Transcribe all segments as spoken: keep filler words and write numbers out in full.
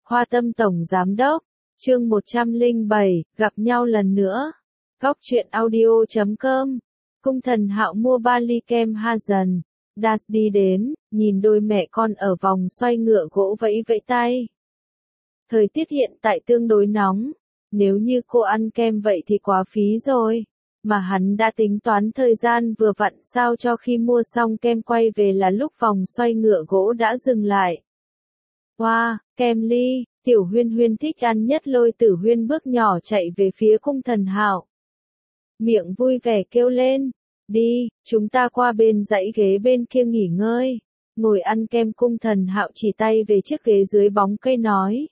Hoa Tâm Tổng Giám Đốc, chương một trăm lẻ bảy, gặp nhau lần nữa. Góc truyện audio chấm com. Cung Thần Hạo mua ba ly kem Hazen. Das đi đến, nhìn đôi mẹ con ở vòng xoay ngựa gỗ vẫy vẫy tay. Thời tiết hiện tại tương đối nóng, nếu như cô ăn kem vậy thì quá phí rồi. Mà hắn đã tính toán thời gian vừa vặn sao cho khi mua xong kem quay về là lúc vòng xoay ngựa gỗ đã dừng lại. Wow, kem ly, Tiểu Huyên Huyên thích ăn nhất. Lôi Tử Huyên bước nhỏ chạy về phía Cung Thần Hạo. Miệng vui vẻ kêu lên, đi, chúng ta qua bên dãy ghế bên kia nghỉ ngơi. Ngồi ăn kem. Cung Thần Hạo chỉ tay về chiếc ghế dưới bóng cây nói.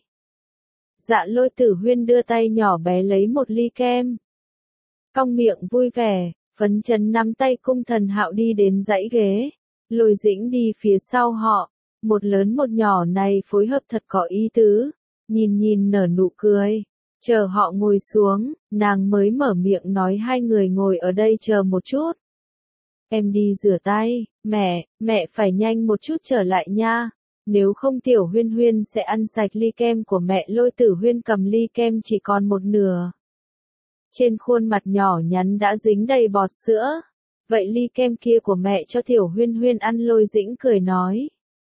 Dạ. Lôi Tử Huyên đưa tay nhỏ bé lấy một ly kem. Cong miệng vui vẻ, phấn chấn nắm tay Cung Thần Hạo đi đến dãy ghế. Lôi Dĩnh đi phía sau họ, một lớn một nhỏ này phối hợp thật có ý tứ, nhìn nhìn nở nụ cười. Chờ họ ngồi xuống, nàng mới mở miệng nói hai người ngồi ở đây chờ một chút. Em đi rửa tay, mẹ, mẹ phải nhanh một chút trở lại nha. Nếu không Tiểu Huyên Huyên sẽ ăn sạch ly kem của mẹ. Lôi Tử Huyên cầm ly kem chỉ còn một nửa. Trên khuôn mặt nhỏ nhắn đã dính đầy bọt sữa. Vậy ly kem kia của mẹ cho Tiểu Huyên Huyên ăn. Lôi Dĩnh cười nói.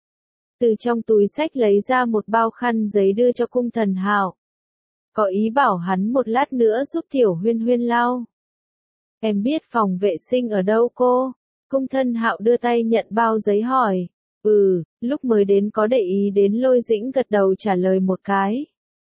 Từ trong túi xách lấy ra một bao khăn giấy đưa cho Cung Thần Hạo. Có ý bảo hắn một lát nữa giúp Tiểu Huyên Huyên lau. Em biết phòng vệ sinh ở đâu cô? Cung Thần Hạo đưa tay nhận bao giấy hỏi. Ừ, lúc mới đến có để ý đến. Lôi Dĩnh gật đầu trả lời một cái.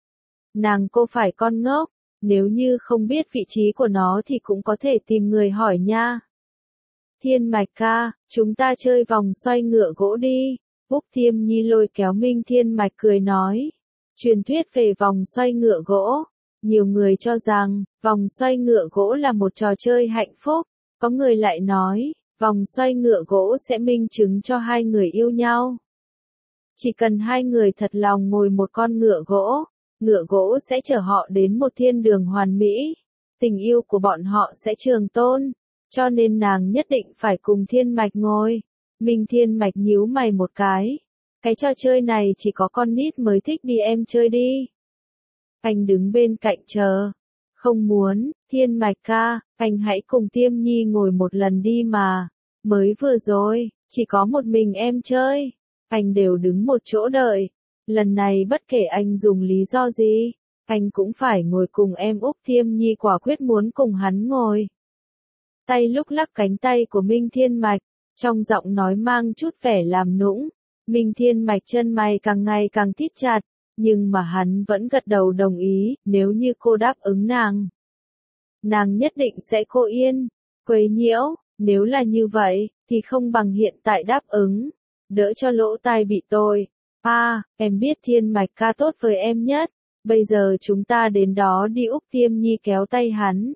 Nàng cô phải con ngốc, nếu như không biết vị trí của nó thì cũng có thể tìm người hỏi nha. Thiên Mạch ca, chúng ta chơi vòng xoay ngựa gỗ đi. Úc Thiêm Nhi lôi kéo Minh Thiên Mạch cười nói. Truyền thuyết về vòng xoay ngựa gỗ. Nhiều người cho rằng, vòng xoay ngựa gỗ là một trò chơi hạnh phúc. Có người lại nói, vòng xoay ngựa gỗ sẽ minh chứng cho hai người yêu nhau. Chỉ cần hai người thật lòng ngồi một con ngựa gỗ, ngựa gỗ sẽ chở họ đến một thiên đường hoàn mỹ. Tình yêu của bọn họ sẽ trường tồn. Cho nên nàng nhất định phải cùng Thiên Mạch ngồi. Minh Thiên Mạch nhíu mày một cái. Cái trò chơi này chỉ có con nít mới thích đi, em chơi đi. Anh đứng bên cạnh chờ. Không muốn, Thiên Mạch ca, anh hãy cùng Tiêm Nhi ngồi một lần đi mà. Mới vừa rồi, chỉ có một mình em chơi. Anh đều đứng một chỗ đợi. Lần này bất kể anh dùng lý do gì, anh cũng phải ngồi cùng em. Úc Thiêm Nhi quả quyết muốn cùng hắn ngồi. Tay lúc lắc cánh tay của Minh Thiên Mạch, trong giọng nói mang chút vẻ làm nũng. Minh Thiên Mạch chân mày càng ngày càng thít chặt, nhưng mà hắn vẫn gật đầu đồng ý. Nếu như cô đáp ứng nàng, nàng nhất định sẽ cô yên, quấy nhiễu. Nếu là như vậy, thì không bằng hiện tại đáp ứng, đỡ cho lỗ tai bị tôi. À, em biết Thiên Mạch ca tốt với em nhất, bây giờ chúng ta đến đó đi. Úc Tiêm Nhi kéo tay hắn.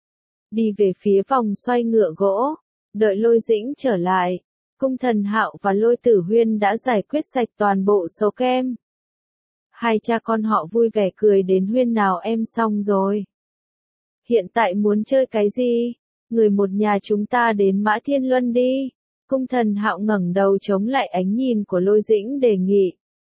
Đi về phía vòng xoay ngựa gỗ, đợi Lôi Dĩnh trở lại. Cung Thần Hạo và Lôi Tử Huyên đã giải quyết sạch toàn bộ số kem. Hai cha con họ vui vẻ cười đến. Huyên nào em xong rồi. Hiện tại muốn chơi cái gì? Người một nhà chúng ta đến Mã Thiên Luân đi. Cung Thần Hạo ngẩng đầu chống lại ánh nhìn của Lôi Dĩnh đề nghị.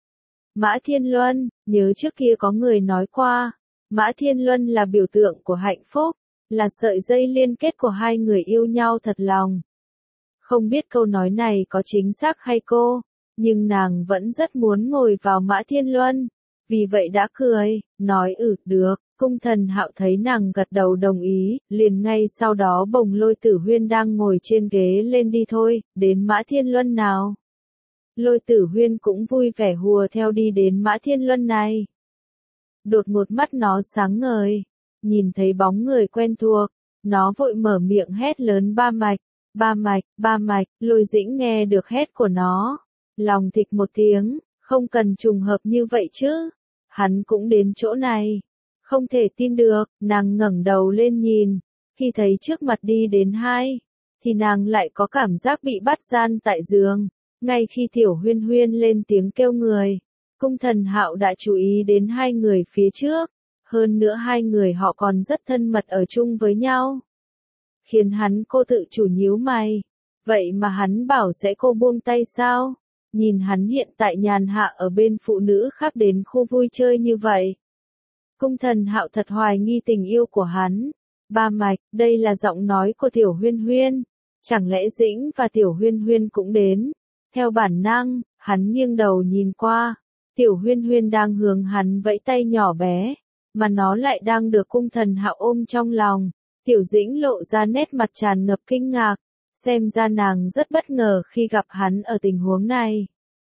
Mã Thiên Luân, nhớ trước kia có người nói qua, Mã Thiên Luân là biểu tượng của hạnh phúc, là sợi dây liên kết của hai người yêu nhau thật lòng. Không biết câu nói này có chính xác hay cô, nhưng nàng vẫn rất muốn ngồi vào Mã Thiên Luân, vì vậy đã cười, nói ừ, được. Cung Thần Hạo thấy nàng gật đầu đồng ý, liền ngay sau đó bồng Lôi Tử Huyên đang ngồi trên ghế lên. Đi thôi, đến Mã Thiên Luân nào. Lôi Tử Huyên cũng vui vẻ hùa theo đi đến Mã Thiên Luân này. Đột ngột mắt nó sáng ngời, nhìn thấy bóng người quen thuộc, nó vội mở miệng hét lớn ba mạch, ba mạch, ba mạch. Lôi Dĩnh nghe được hét của nó, lòng thịch một tiếng, không cần trùng hợp như vậy chứ, hắn cũng đến chỗ này. Không thể tin được, nàng ngẩng đầu lên nhìn, khi thấy trước mặt đi đến hai, thì nàng lại có cảm giác bị bắt gian tại giường. Ngay khi Tiểu Huyên Huyên lên tiếng kêu người, Cung Thần Hạo đã chú ý đến hai người phía trước, hơn nữa hai người họ còn rất thân mật ở chung với nhau. Khiến hắn cô tự chủ nhíu mày, vậy mà hắn bảo sẽ cô buông tay sao? nhìn hắn hiện tại nhàn hạ ở bên phụ nữ khác đến khu vui chơi như vậy. Cung Thần Hạo thật hoài nghi tình yêu của hắn. Ba Mạch, đây là giọng nói của Tiểu Huyên Huyên. Chẳng lẽ Dĩnh và Tiểu Huyên Huyên cũng đến? Theo bản năng, hắn nghiêng đầu nhìn qua. Tiểu Huyên Huyên đang hướng hắn vẫy tay nhỏ bé, mà nó lại đang được Cung Thần Hạo ôm trong lòng. Tiểu Dĩnh lộ ra nét mặt tràn ngập kinh ngạc, xem ra nàng rất bất ngờ khi gặp hắn ở tình huống này.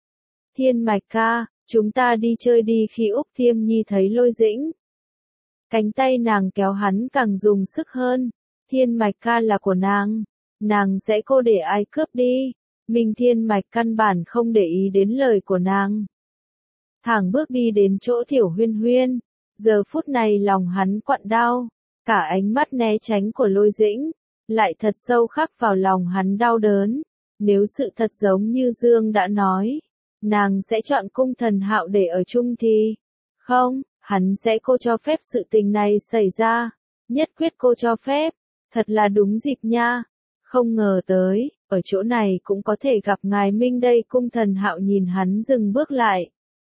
Thiên Mạch ca, chúng ta đi chơi đi. Khi Úc Thiêm Nhi thấy Lôi Dĩnh, cánh tay nàng kéo hắn càng dùng sức hơn. Thiên Mạch ca là của nàng, nàng sẽ cô để ai cướp đi. Minh Thiên Mạch căn bản không để ý đến lời của nàng, thẳng bước đi đến chỗ Tiểu Huyên Huyên. Giờ phút này lòng hắn quặn đau, cả ánh mắt né tránh của Lôi Dĩnh lại thật sâu khắc vào lòng hắn đau đớn. Nếu sự thật giống như Dương đã nói, nàng sẽ chọn Cung Thần Hạo để ở chung thì không, hắn sẽ cô cho phép sự tình này xảy ra, nhất quyết cô cho phép. Thật là đúng dịp nha, không ngờ tới, ở chỗ này cũng có thể gặp ngài Minh đây. Cung Thần Hạo nhìn hắn dừng bước lại,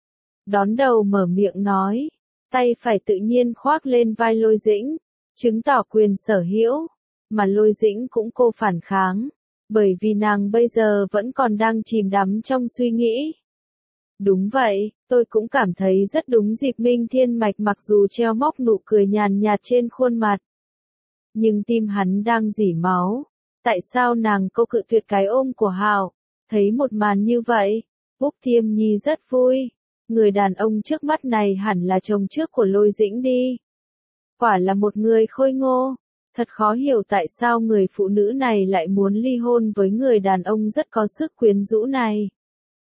đón đầu mở miệng nói, tay phải tự nhiên khoác lên vai Lôi Dĩnh, chứng tỏ quyền sở hữu, mà Lôi Dĩnh cũng cô phản kháng, bởi vì nàng bây giờ vẫn còn đang chìm đắm trong suy nghĩ. Đúng vậy, tôi cũng cảm thấy rất đúng dịp. Minh Thiên Mạch mặc dù treo móc nụ cười nhàn nhạt trên khuôn mặt, nhưng tim hắn đang rỉ máu. Tại sao nàng cô cự tuyệt cái ôm của Hạo? Thấy một màn như vậy, Úc Thiêm Nhi rất vui. Người đàn ông trước mắt này hẳn là chồng trước của Lôi Dĩnh đi. Quả là một người khôi ngô. Thật khó hiểu tại sao người phụ nữ này lại muốn ly hôn với người đàn ông rất có sức quyến rũ này.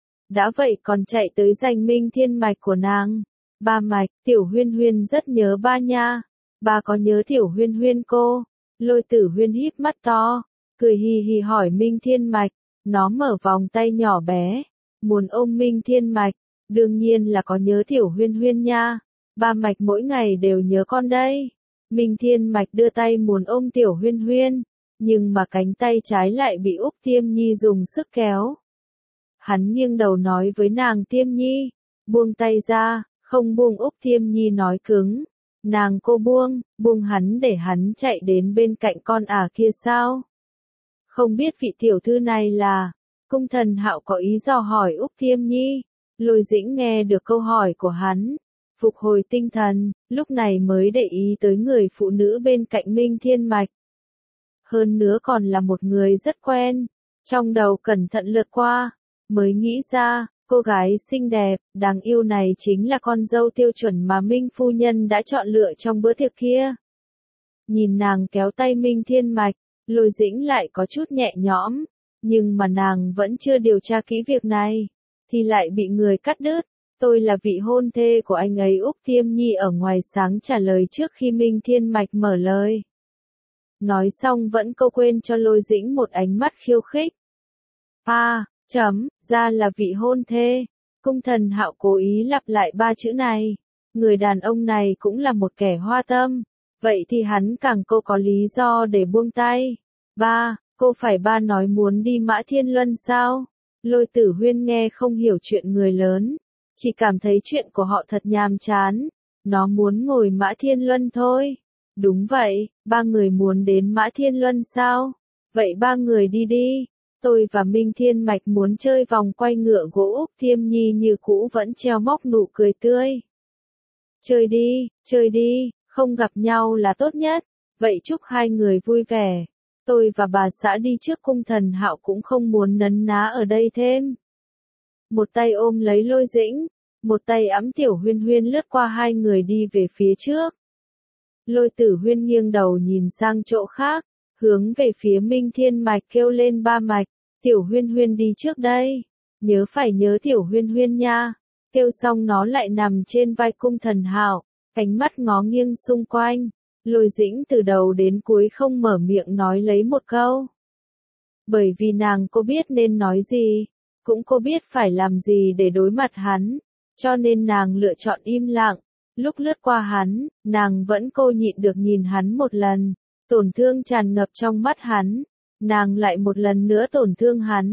Đã vậy còn chạy tới giành Minh Thiên Mạch của nàng. Ba Mạch, Tiểu Huyên Huyên rất nhớ ba nha. Ba có nhớ Tiểu Huyên Huyên cô? Lôi Tử Huyên híp mắt to, cười hì hì hỏi Minh Thiên Mạch. Nó mở vòng tay nhỏ bé, muốn ôm Minh Thiên Mạch. Đương nhiên là có nhớ Tiểu Huyên Huyên nha. Ba Mạch mỗi ngày đều nhớ con đây. Minh Thiên Mạch đưa tay muốn ôm Tiểu Huyên Huyên, nhưng mà cánh tay trái lại bị Úc Tiêm Nhi dùng sức kéo. Hắn nghiêng đầu nói với nàng, Tiêm Nhi, buông tay ra. Không buông. Úc Tiêm Nhi nói cứng. Nàng cô buông, buông hắn để hắn chạy đến bên cạnh con ả kia sao? Không biết vị tiểu thư này là? Cung Thần Hạo có ý dò hỏi Úc Tiêm Nhi. Lôi Dĩnh nghe được câu hỏi của hắn, phục hồi tinh thần, lúc này mới để ý tới người phụ nữ bên cạnh Minh Thiên Mạch. Hơn nữa còn là một người rất quen, trong đầu cẩn thận lướt qua, mới nghĩ ra, cô gái xinh đẹp, đáng yêu này chính là con dâu tiêu chuẩn mà Minh phu nhân đã chọn lựa trong bữa tiệc kia. Nhìn nàng kéo tay Minh Thiên Mạch, Lôi Dĩnh lại có chút nhẹ nhõm, nhưng mà nàng vẫn chưa điều tra kỹ việc này, thì lại bị người cắt đứt. Tôi là vị hôn thê của anh ấy. Úc Thiêm Nhi ở ngoài sáng trả lời trước khi Minh Thiên Mạch mở lời. Nói xong vẫn câu quên cho Lôi Dĩnh một ánh mắt khiêu khích. À, chấm, ra là vị hôn thê. Cung Thần Hạo cố ý lặp lại ba chữ này. Người đàn ông này cũng là một kẻ hoa tâm. Vậy thì hắn càng cô có lý do để buông tay. Ba, cô phải ba nói muốn đi Mã Thiên Luân sao? Lôi Tử Huyên nghe không hiểu chuyện người lớn, chỉ cảm thấy chuyện của họ thật nhàm chán. Nó muốn ngồi Mã Thiên Luân thôi. Đúng vậy, ba người muốn đến Mã Thiên Luân sao? Vậy ba người đi đi. Tôi và Minh Thiên Mạch muốn chơi vòng quay ngựa gỗ. Úc Thiêm Nhi như cũ vẫn treo móc nụ cười tươi. Chơi đi, chơi đi, không gặp nhau là tốt nhất. Vậy chúc hai người vui vẻ. Tôi và bà xã đi trước. Cung Thần Hạo cũng không muốn nấn ná ở đây thêm. Một tay ôm lấy Lôi Dĩnh, một tay ẵm Tiểu Huyên Huyên lướt qua hai người đi về phía trước. Lôi Tử Huyên nghiêng đầu nhìn sang chỗ khác, hướng về phía Minh Thiên Mạch kêu lên, Ba Mạch, Tiểu Huyên Huyên đi trước đây. Nhớ phải nhớ Tiểu Huyên Huyên nha. Kêu xong nó lại nằm trên vai Cung Thần Hạo, ánh mắt ngó nghiêng xung quanh. Lôi Dĩnh từ đầu đến cuối không mở miệng nói lấy một câu. Bởi vì nàng cô biết nên nói gì, cũng cô biết phải làm gì để đối mặt hắn, cho nên nàng lựa chọn im lặng. Lúc lướt qua hắn, nàng vẫn cô nhịn được nhìn hắn một lần, tổn thương tràn ngập trong mắt hắn, nàng lại một lần nữa tổn thương hắn.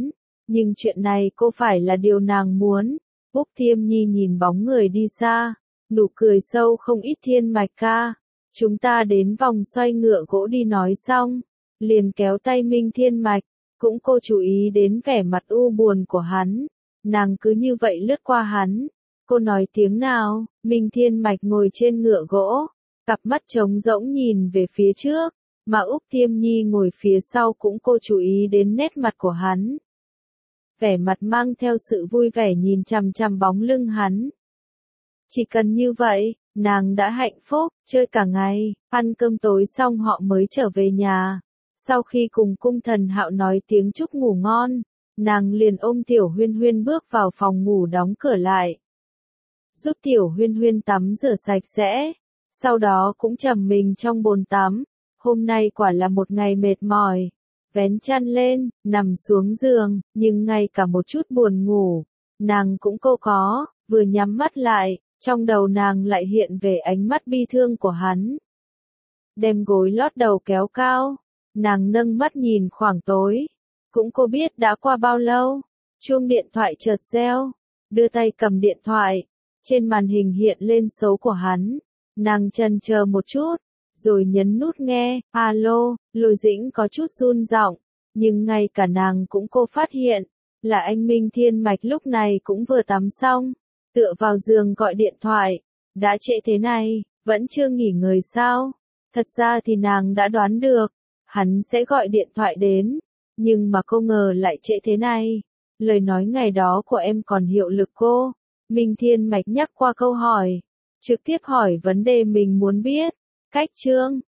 nhưng chuyện này cô phải là điều nàng muốn. Úc Thiêm Nhi nhìn bóng người đi xa, nụ cười sâu không ít. Thiên Mạch ca, chúng ta đến vòng xoay ngựa gỗ đi. Nói xong, liền kéo tay Minh Thiên Mạch, cũng cô chú ý đến vẻ mặt u buồn của hắn, nàng cứ như vậy lướt qua hắn. Cô nói tiếng nào? Minh Thiên Mạch ngồi trên ngựa gỗ, cặp mắt trống rỗng nhìn về phía trước, mà Úc Thiêm Nhi ngồi phía sau cũng cô chú ý đến nét mặt của hắn. Vẻ mặt mang theo sự vui vẻ nhìn chằm chằm bóng lưng hắn. Chỉ cần như vậy, nàng đã hạnh phúc, chơi cả ngày, ăn cơm tối xong họ mới trở về nhà. Sau khi cùng Cung Thần Hạo nói tiếng chúc ngủ ngon, nàng liền ôm Tiểu Huyên Huyên bước vào phòng ngủ đóng cửa lại. Giúp Tiểu Huyên Huyên tắm rửa sạch sẽ, sau đó cũng trầm mình trong bồn tắm. Hôm nay quả là một ngày mệt mỏi. Vén chăn lên, nằm xuống giường, nhưng ngay cả một chút buồn ngủ, nàng cũng cô có, vừa nhắm mắt lại, trong đầu nàng lại hiện về ánh mắt bi thương của hắn. Đem gối lót đầu kéo cao, nàng nâng mắt nhìn khoảng tối, cũng cô biết đã qua bao lâu. Chuông điện thoại chợt reo, đưa tay cầm điện thoại, trên màn hình hiện lên số của hắn, nàng chần chờ một chút, rồi nhấn nút nghe. Alo, Lôi Dĩnh có chút run giọng, nhưng ngay cả nàng cũng cô phát hiện, là anh Minh Thiên Mạch lúc này cũng vừa tắm xong, tựa vào giường gọi điện thoại. Đã trễ thế này, vẫn chưa nghỉ ngơi sao? Thật ra thì nàng đã đoán được, hắn sẽ gọi điện thoại đến, nhưng mà cô ngờ lại trễ thế này. Lời nói ngày đó của em còn hiệu lực cô. Minh Thiên Mạch nhắc qua câu hỏi, trực tiếp hỏi vấn đề mình muốn biết. Cách chương